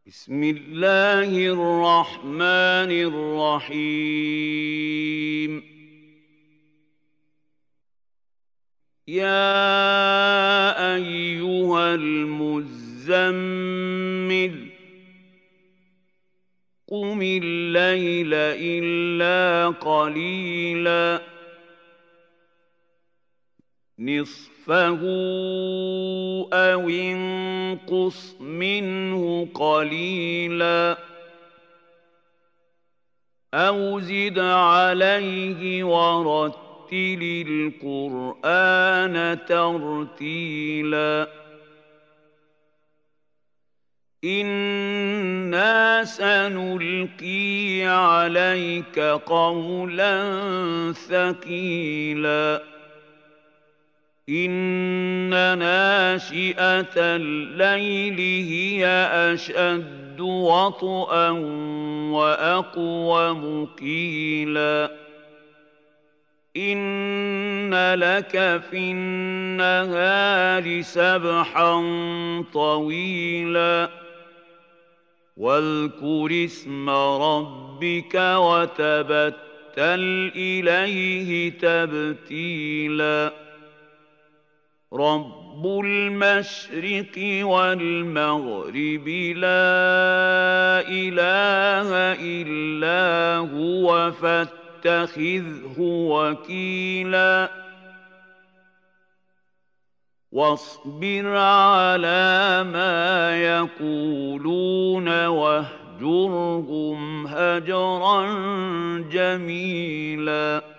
بسم الله الرحمن الرحيم يا أيها المزمل قم الليل إلا قليلا نصفه أو انقص منه قليلا أو زد عليه ورتل القرآن ترتيلا إنا سنلقي عليك قولا ثقيلا إن ناشئة الليل هي أشد وطئا وأقوم قيلا إن لك في النهار سبحا طويلا واذكر اسم ربك وتبتل إليه تبتيلا رب المشرق والمغرب لا إله إلا هو فاتخذه وكيلا واصبر على ما يقولون واهجرهم هجرا جميلا